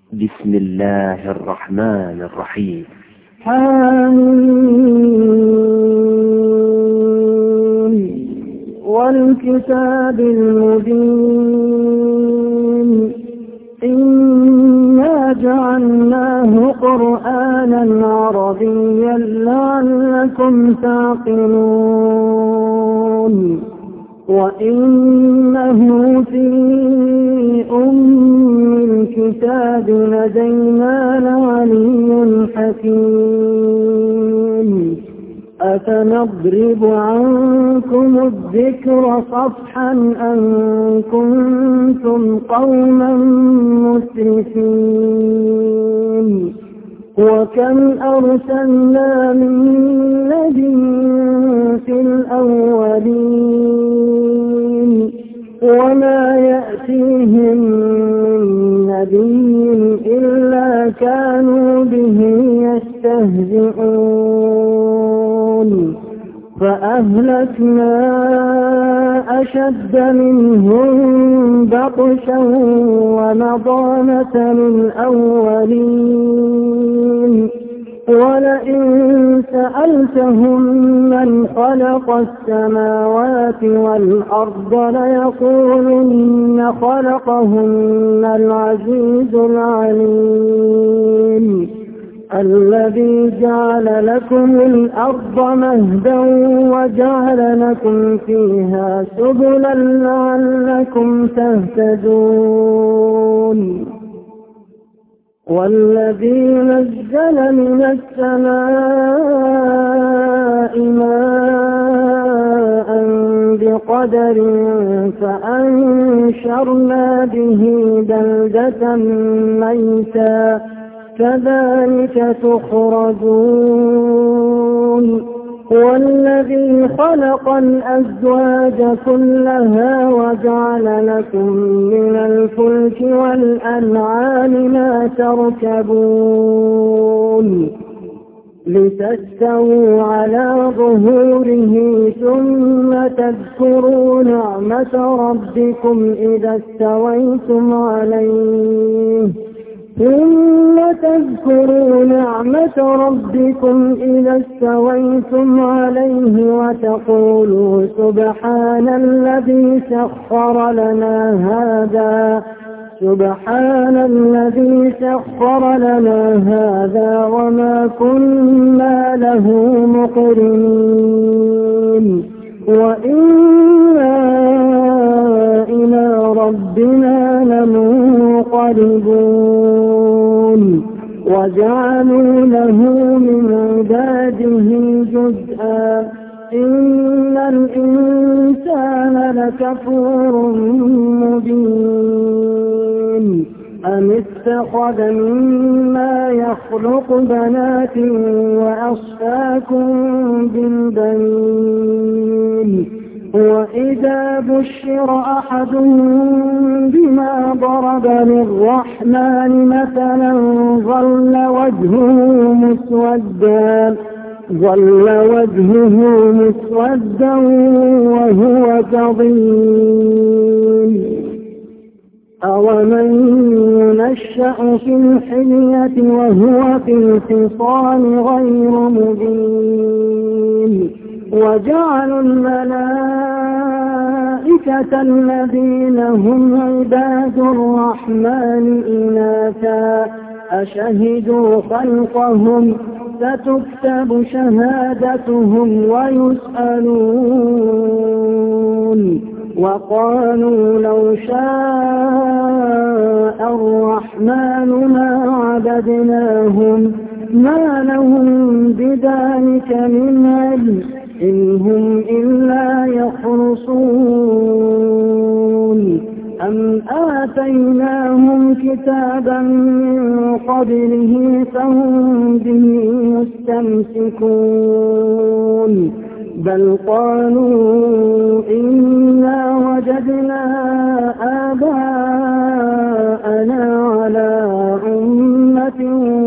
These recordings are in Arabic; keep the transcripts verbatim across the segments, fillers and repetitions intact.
بسم الله الرحمن الرحيم. حميم والكتاب المبين إنا جعلناه قرآنا عربيا لعلكم تعقلون وإنه في أم الكتاب لدينا لعلي حكيم أفنضرب عنكم الذكر صفحا أن كنتم قوما مسرفين وكم أرسلنا من نبي في الأولين وما يأتيهم من نبي إلا كانوا به يستهزئون فأهلكنا أشد منهم بطشا ومضى مثل الأولين ولئن سألتهم من خلق السماوات والأرض ليقولن خلقهن العزيز العليم الذي جعل لكم الأرض مهدا وجعل لكم فيها سبلا لعلكم تهتدون والذي نزل من السماء ماء بقدر فأنشرنا به بلدة ميتا كذلك تخرجون والذي خلق الأزواج كلها وجعل لكم من الفلك والأنعام ما تركبون لتستووا على ظهوره ثم تذكروا نعمة ربكم إذا استويتم عليه ثم تذكروا نعمة ربكم إذا استويتم عليه وتقولوا سبحان الذي سخر لنا هذا سبحان الذي سخر لنا هذا وما كنا له مقرنين وإنا إلى ربنا لمنقلبون وجعلوا له من عباده جزءا إن الإنسان لكفور مبين أم اتخذ مما يخلق بنات وأصفاكم بالبنين وإذا بشر أحدهم بما ضرب للرحمن مثلا ظل وجهه مسودا ظل وجهه مسودا وهو كظيم أومن ينشأ في الحلية وهو في الخصام غير مبين وجعلوا الملائكة الذين هم عباد الرحمن إناثا أشهدوا خلقهم ستكتب شهادتهم ويسألون وقالوا لو شاء الرحمن ما عبدناهم ما لهم بذلك من علم إن هم إلا يخرصون أم آتيناهم كتابا من قبله فهم به مستمسكون بل قالوا إنا وجدنا آباءنا على أمة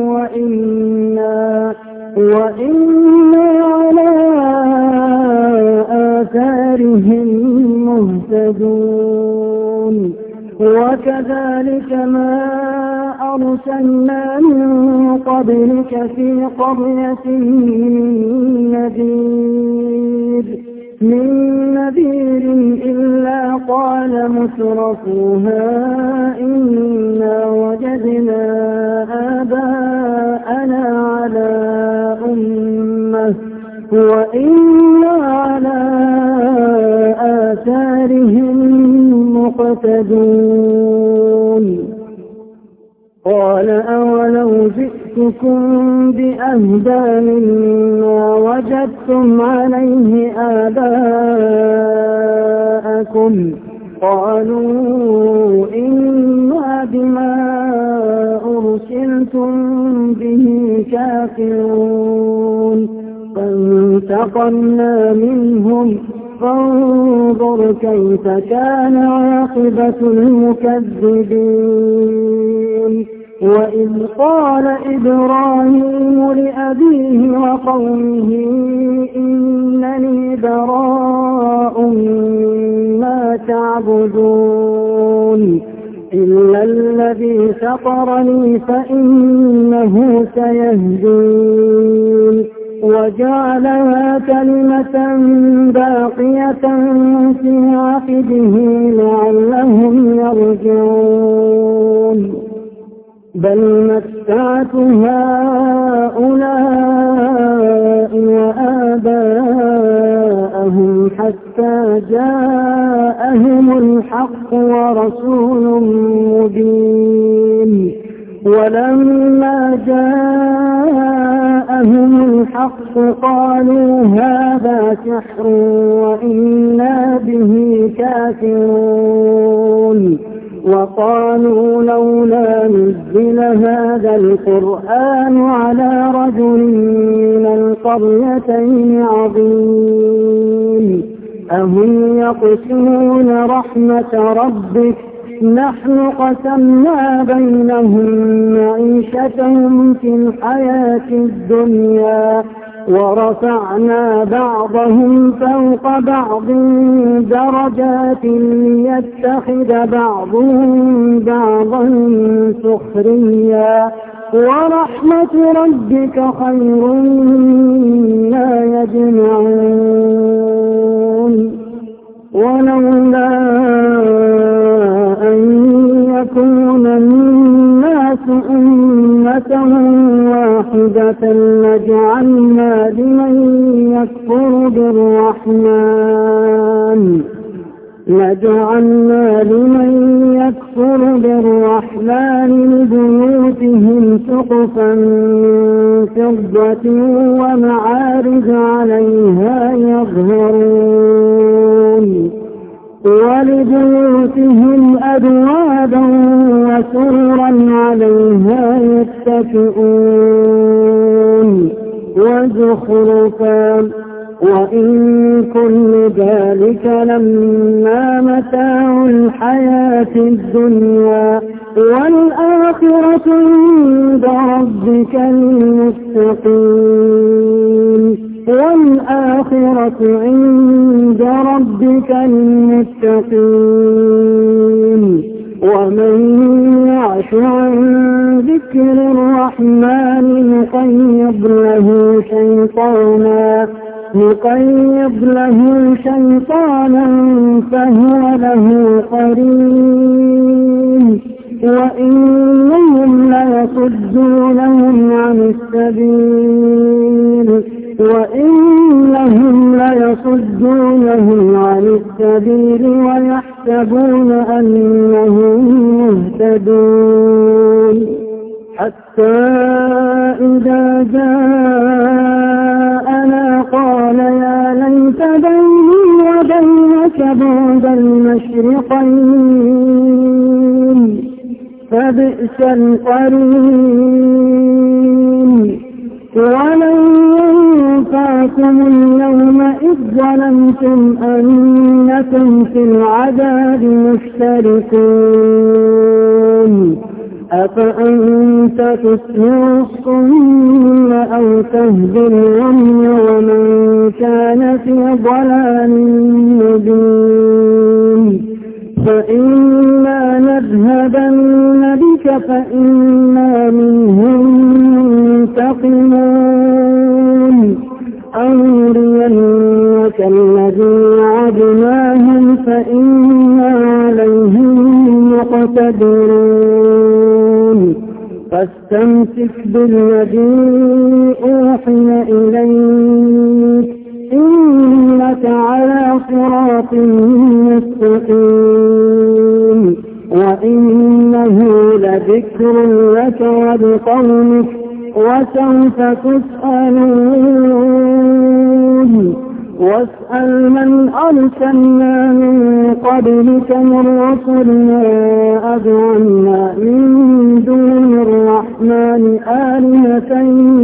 وإنا وإنا على آثارهم مهتدون وكذلك ما أرسلنا من قبلك في قرية من نذير من نذير إلا قال مترفوها إنا وجدنا آباءنا على أمة وإنا على آثارهم مقتدون قال أولو جئتكم بأهدى مما وجدتم عليه آباءكم قالوا إنا بما أرسلتم به كافرون فانتقمنا منهم فانظر كيف كان عاقبة المكذبين وإذ قال إبراهيم لأبيه وقومه إنني براء مما تعبدون إلا الذي فطرني فإنه سيهدين وجعلها كلمة باقية في عقبه لعلهم يرجعون بل متعت هؤلاء وآباءهم حتى جاءهم الحق ورسول مبين ولما جاءهم الحق قالوا هذا سحر وإنا به كافرون وقالوا لولا نزل هذا القرآن على رجل من القريتين عظيم أهم يقسمون رحمة ربك نحن قسمنا بينهم معيشتهم في الحياة الدنيا ورفعنا بعضهم فوق بعض درجات ليتخذ بعضهم بعضا سخريا ورحمة ربك خير مما يجمعون ولولا أن يكون الناس أمة واحدة لجعلنا لمن يكفر بالرحمن لجعلنا لمن يكفر بالرحمن لبيوتهم سقفا من فضة ومعارج عليها يظهرون ولبيوتهم أبوابا وسررا عليها يتكئون وزخرفا وإن كل ذلك لما متاع الحياة الدنيا والآخرة عند ربك للمتقين والآخرة عند ربك للمتقين ومن يعش عن ذكر الرحمن نقيض له شيطانا نقيض له شيطانا فهو له قرين وإنهم ليصدونهم عن السبيل وإنهم ليصدونهم عن السبيل ويحسبون أنهم مهتدون حتى إذا جاءنا قال يا ليت بيني وبينك بعد المشرقين فبئس القرين ولن ينفعكم اليوم إذ ظلمتم أنكم في العذاب مشتركون أفأنت تسمع الصم أو تهدي العمي ومن كان في ضلال مبين فإما نذهبن بك فإنا منهم منتقمون أو نرينك الذي وعدناهم فإنا عليهم مقتدرون فاستمسك بالذي أوحي إليك إنك على صراط مستقيم وإنه لذكر لك ولقومك وسوف تسألون واسأل من أرسلنا من قبلك من رسلنا أجعلنا من دون الرحمن آلهة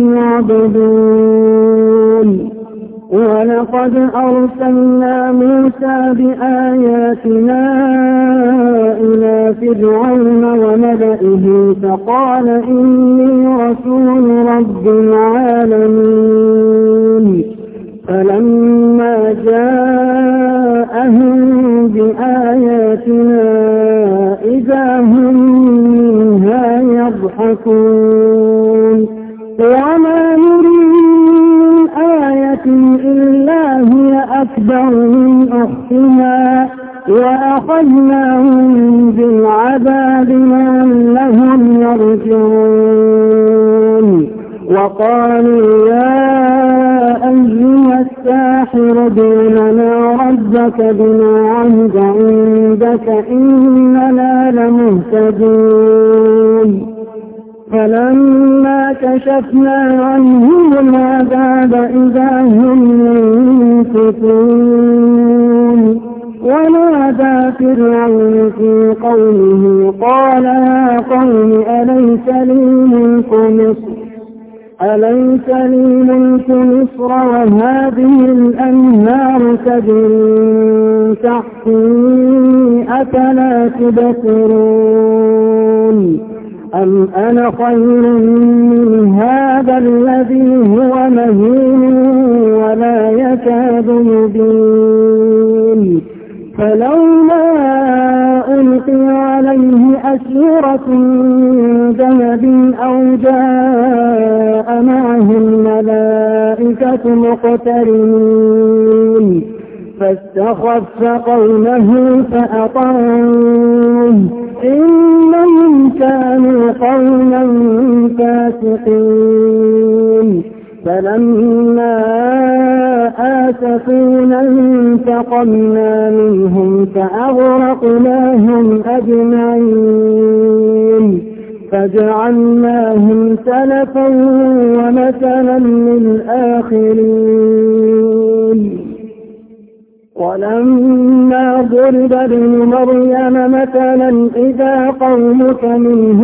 يعبدون ولقد أرسلنا موسى بآياتنا إلى فرعون وملئه فقال إني رسول رب العالمين فلما جاءهم بآياتنا إذا هم منها يضحكون وما نريد آية إلا هي أكبر من أختها وأخذناهم بالعذاب لعلهم يرجعون وقالوا يا أيها الساحر ادع لنا ربك بما عهد عندك إننا لمهتدون فلما كشفنا عنهم العذاب إذا هم ينكثون ونادى فرعون في قومه قال يا قوم أليس لي ملك مصر أليس لي ملك مصر وهذه الأنهار تجري تحتي أفلا تبصرون أم أنا خير من هذا الذي هو مهين ولا يكاد يبين فلولا ألقي عليه أسورة من ذهب أو جاء معه الملائكة مقترنين فاستخف قومه فأطاعوه إنهم كانوا قوما فاسقين فلما آسفونا انتقمنا منهم فأغرقناهم أجمعين فجعلناهم سلفا ومثلا للآخرين ولما ضرب ابن مريم مثلا إذا قومك منه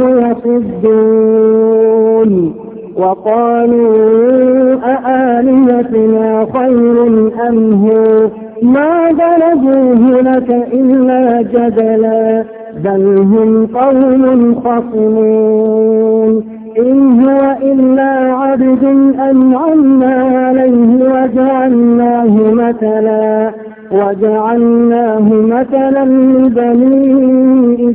يصدون وقالوا أآلهتنا خير أم هو ما ضربوه لك إلا جدلا بل هم قوم خصمون إن هو إلا عبد أنعمنا عليه وجعلناه مثلا وجعلناه مثلا لبني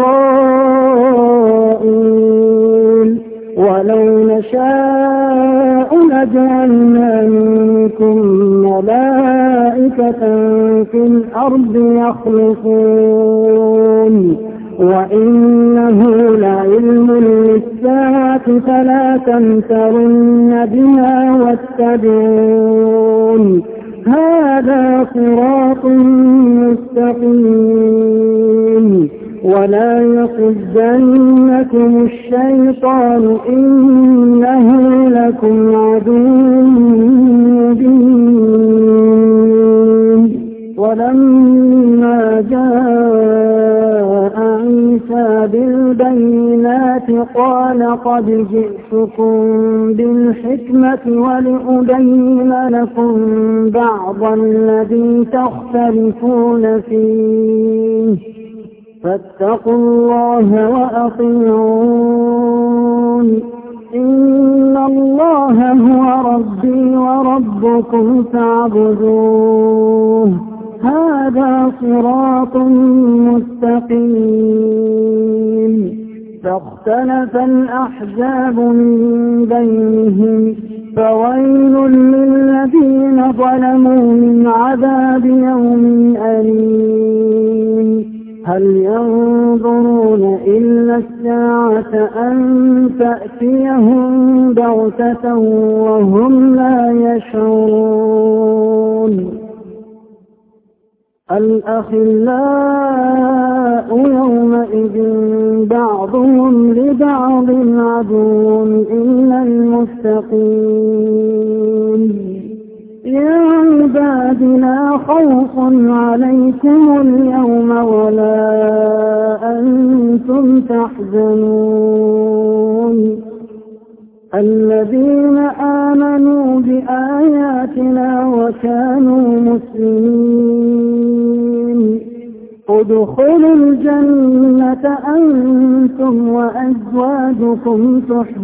إسرائيل ولو نشاء لجعلنا منكم ملائكة في الأرض يخلفون وإنه لعلم للساعة فلا تمترن بها واتبعون هذا صراط مستقيم ولا يصدنكم الشيطان إنه لكم عدو مبين ولما جاء عيسى بالبينات قال قد جئتكم بالحكمة ولأبين لكم بعض الذي تختلفون فيه فاتقوا الله وأطيعون إن الله هو ربي وربكم فاعبدوه هذا صراط مستقيم فاختلف الأحزاب من بينهم فويل للذين ظلموا من عذاب يوم أليم هل ينظرون إلا الساعة أن تأتيهم بغتة وهم لا يشعرون الأخلاء يومئذ بعضهم لبعض عدو إلا المتقين يا عباد لا خوف عليكم اليوم ولا أنتم تحزنون الذين آمنوا بآياتنا وكانوا مسلمين ادخلوا الجنة أنتم وأزواجكم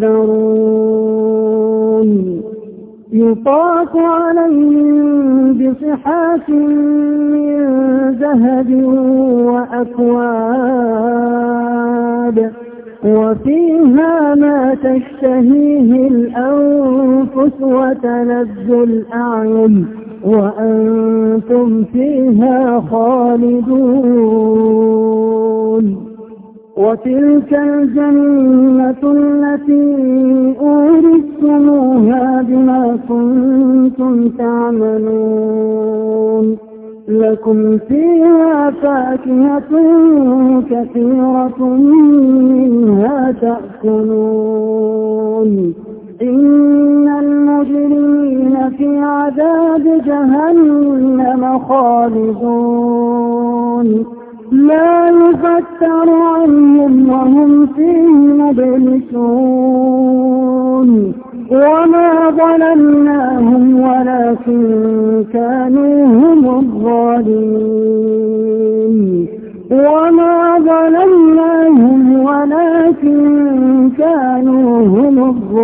تحبرون يطاف عليهم بصحاف من ذهب وأكواب وفيها ما تشتهيه الأنفس وتلذ الأعين وأنتم فيها خالدون وتلك الجنة التي أورثتموها بما كنتم تعملون لكم فيها فاكهة كثيرة منها تأكلون إن المجرمين في عذاب جهنم خالدون لا يفتر عنهم وهم فيه مبلسون وما ظلمناهم ولكن كانوا هم الظالمين وما ظلمناهم ولكن كانوا هم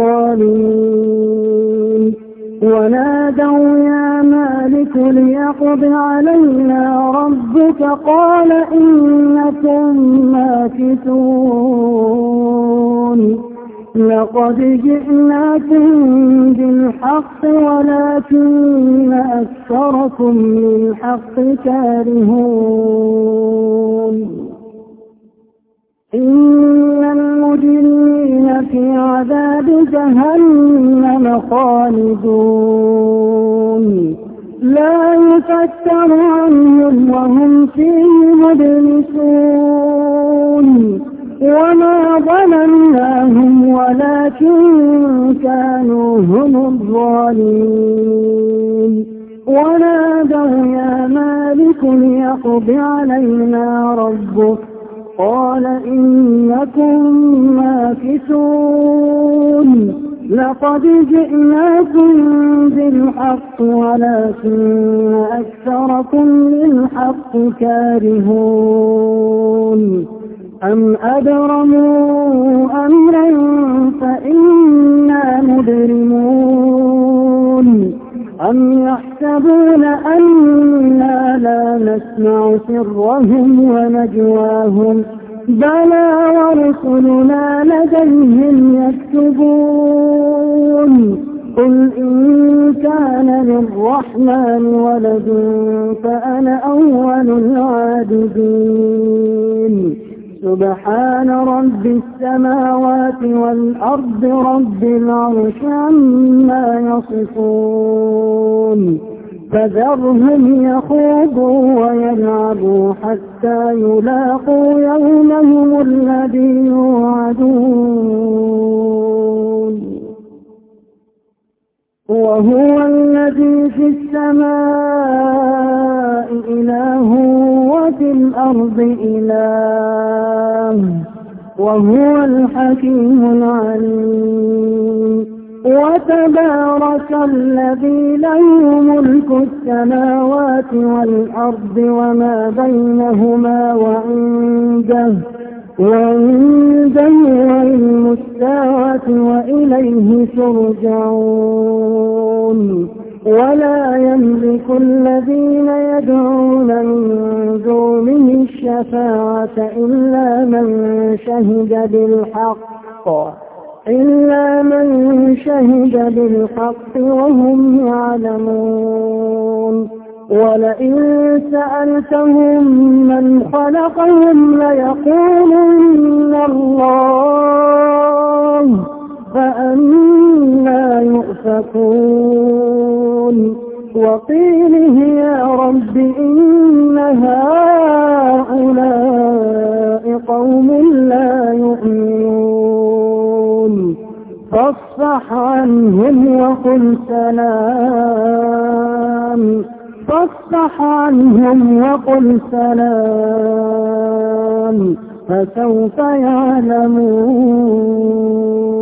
الظالمين ونادوا يا مالك ليقض علينا ربك قال إنكم ماكثون لقد جئناكم بالحق ولكن أكثركم للحق كارهون إن المجرمين في عذاب جهنم خالدون لا يفتر عنهم وهم فيه مبلسون وما ظلمناهم ولكن كانوا هم الظالمين ونادوا يا مالك ليقض علينا ربك قال إنكم ماكثون لقد جئناكم بالحق ولكن أكثركم للحق كارهون أم أبرموا أمرا فإنا مبرمون أم يحسبون أنا لا نسمع سرهم ونجواهم بلى ورسلنا لديهم يكتبون قل إن كان للرحمن ولد فأنا أول العابدين سبحان رب السماوات والأرض رب العرش عما يصفون فذرهم يخوضوا ويلعبوا حتى يلاقوا يومهم الذي يوعدون وهو الذي في السماء إله وفي الأرض إله وهو الحكيم العليم وتبارك الذي له ملك السماوات والأرض وما بينهما وعنده وعنده علم الساعة وإليه ترجعون ولا يملك الذين يدعون من دونه الشفاعة إلا من شهد بالحق إلا من شهد بالحق وهم يعلمون ولئن سألتهم من خلقهم ليقولن الله فأنى يؤفكون وقيله يا رب إن هؤلاء قوم لا يؤمنون فاصفح عنهم وقل سلام فاصفح عنهم وقل سلام فسوف يعلمون.